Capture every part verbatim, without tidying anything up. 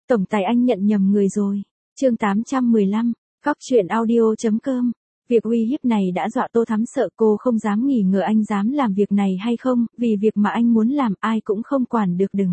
Tổng tài anh nhận nhầm người rồi. Chương tám trăm mười lăm, Góc truyện audio.com. Việc uy hiếp này đã dọa Tô Thắm sợ cô không dám nghi ngờ anh dám làm việc này hay không, vì việc mà anh muốn làm ai cũng không quản được đừng.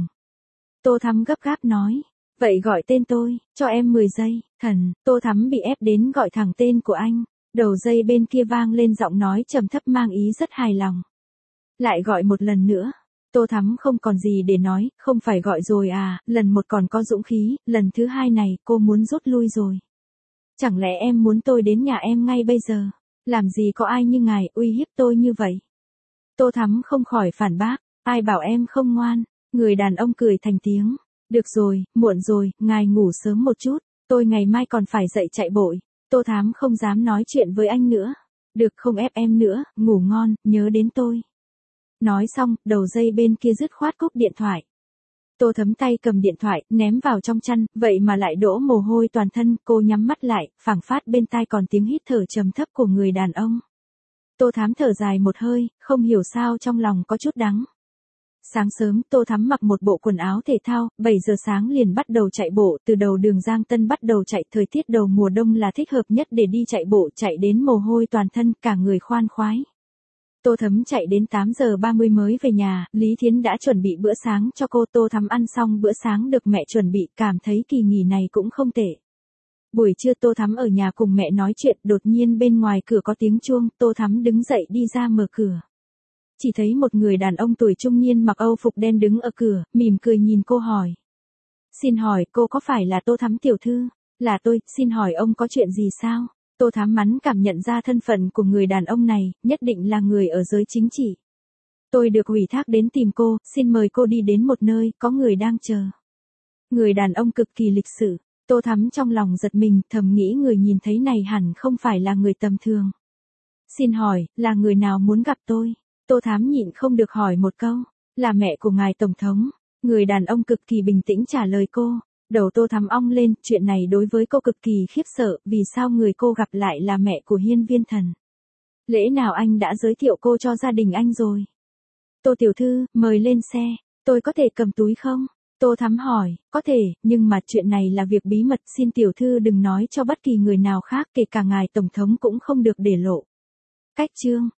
Tô Thắm gấp gáp nói, vậy gọi tên tôi, cho em mười giây, thần, Tô Thắm bị ép đến gọi thẳng tên của anh, đầu dây bên kia vang lên giọng nói trầm thấp mang ý rất hài lòng. Lại gọi một lần nữa. Tô Thắm không còn gì để nói, không phải gọi rồi à, lần một còn có dũng khí, lần thứ hai này cô muốn rút lui rồi. Chẳng lẽ em muốn tôi đến nhà em ngay bây giờ? Làm gì có ai như ngài uy hiếp tôi như vậy? Tô Thắm không khỏi phản bác, ai bảo em không ngoan? Người đàn ông cười thành tiếng. Được rồi, muộn rồi, ngài ngủ sớm một chút, tôi ngày mai còn phải dậy chạy bộ. Tô Thắm không dám nói chuyện với anh nữa. Được không ép em nữa, ngủ ngon, nhớ đến tôi. Nói xong, đầu dây bên kia dứt khoát cúp điện thoại. Tô Thắm tay cầm điện thoại, ném vào trong chăn, vậy mà lại đổ mồ hôi toàn thân, cô nhắm mắt lại, phảng phát bên tai còn tiếng hít thở trầm thấp của người đàn ông. Tô Thắm thở dài một hơi, không hiểu sao trong lòng có chút đắng. Sáng sớm, Tô Thắm mặc một bộ quần áo thể thao, bảy giờ sáng liền bắt đầu chạy bộ, từ đầu đường Giang Tân bắt đầu chạy, thời tiết đầu mùa đông là thích hợp nhất để đi chạy bộ, chạy đến mồ hôi toàn thân, cả người khoan khoái. Tô Thắm chạy đến tám giờ ba mươi mới về nhà, Lý Thiến đã chuẩn bị bữa sáng cho cô. Tô Thắm ăn xong bữa sáng được mẹ chuẩn bị, cảm thấy kỳ nghỉ này cũng không tệ. Buổi trưa Tô Thắm ở nhà cùng mẹ nói chuyện, đột nhiên bên ngoài cửa có tiếng chuông, Tô Thắm đứng dậy đi ra mở cửa. Chỉ thấy một người đàn ông tuổi trung niên mặc âu phục đen đứng ở cửa, mỉm cười nhìn cô hỏi. Xin hỏi cô có phải là Tô Thắm tiểu thư? Là tôi, xin hỏi ông có chuyện gì sao? Tô Thắm mắn cảm nhận ra thân phận của người đàn ông này, nhất định là người ở giới chính trị. Tôi được ủy thác đến tìm cô, xin mời cô đi đến một nơi, có người đang chờ. Người đàn ông cực kỳ lịch sự, Tô Thắm trong lòng giật mình, thầm nghĩ người nhìn thấy này hẳn không phải là người tầm thường. Xin hỏi, là người nào muốn gặp tôi? Tô Thắm nhịn không được hỏi một câu, là mẹ của ngài Tổng thống. Người đàn ông cực kỳ bình tĩnh trả lời cô. Đầu Tô Thắm ong lên, chuyện này đối với cô cực kỳ khiếp sợ, vì sao người cô gặp lại là mẹ của Hiên Viên Thần. Lẽ nào anh đã giới thiệu cô cho gia đình anh rồi? Tô tiểu thư, mời lên xe, tôi có thể cầm túi không? Tô Thắm hỏi, có thể, nhưng mà chuyện này là việc bí mật, xin tiểu thư đừng nói cho bất kỳ người nào khác, kể cả ngài Tổng thống cũng không được để lộ. Cách chương